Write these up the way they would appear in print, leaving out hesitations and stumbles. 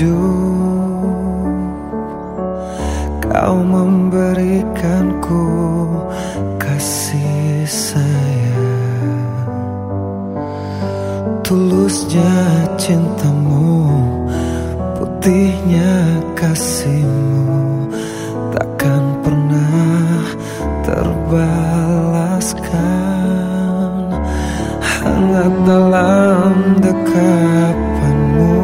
hidup, Kau memberikanku kasih sayang. Tulusnya cintamu, putihnya kasihmu, takkan pernah terbalaskan. Hangat dalam dekapanmu,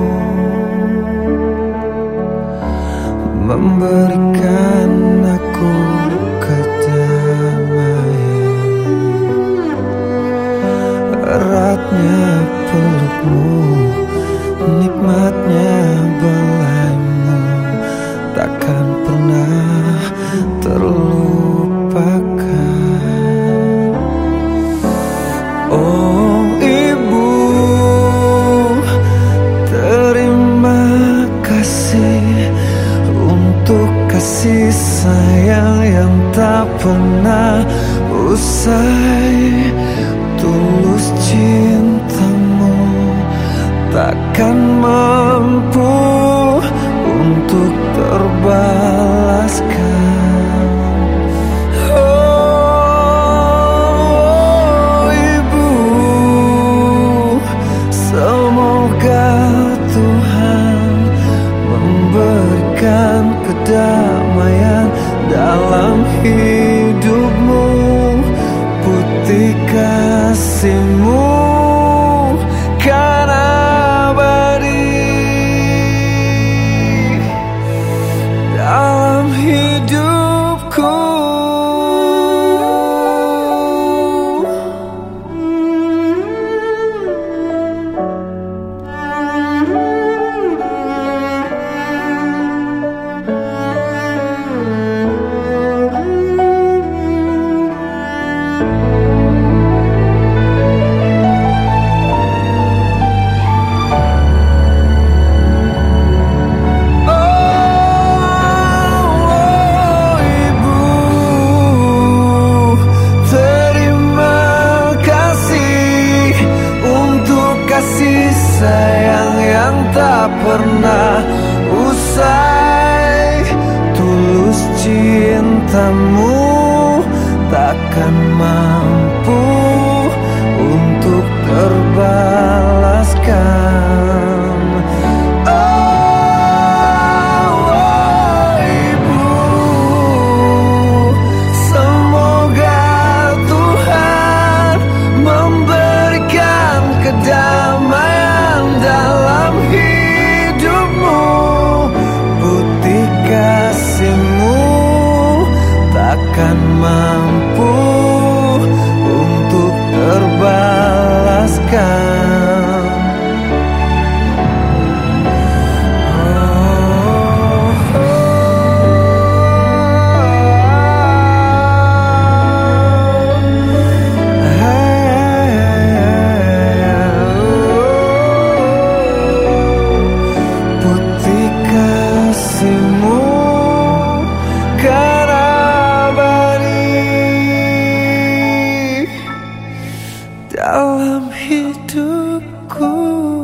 memberikan aku kedamaian. Eratnya pelukmu, nikmatnya belaimu, takkan pernah terlupakan. Oh ibu, terima kasih untuk kasih sayang yang tak pernah usai. Tulus cintamu takkan mampu untuk terbalaskan. Oh ibu, semoga Tuhan memberikan kedamaian dalam hidupmu, putih kasihmu kan abadi dalam hidupku. Kasih sayang yang tak pernah usai. Tulus cintamu takkan mampu untuk terbalaskan. Oh ibu, semoga Tuhan memberikan kedamaian dalam hidupmu, putih kasihmu takkan mampu untuk terbalaskan. Kasihmu kan abadi dalam hidupku.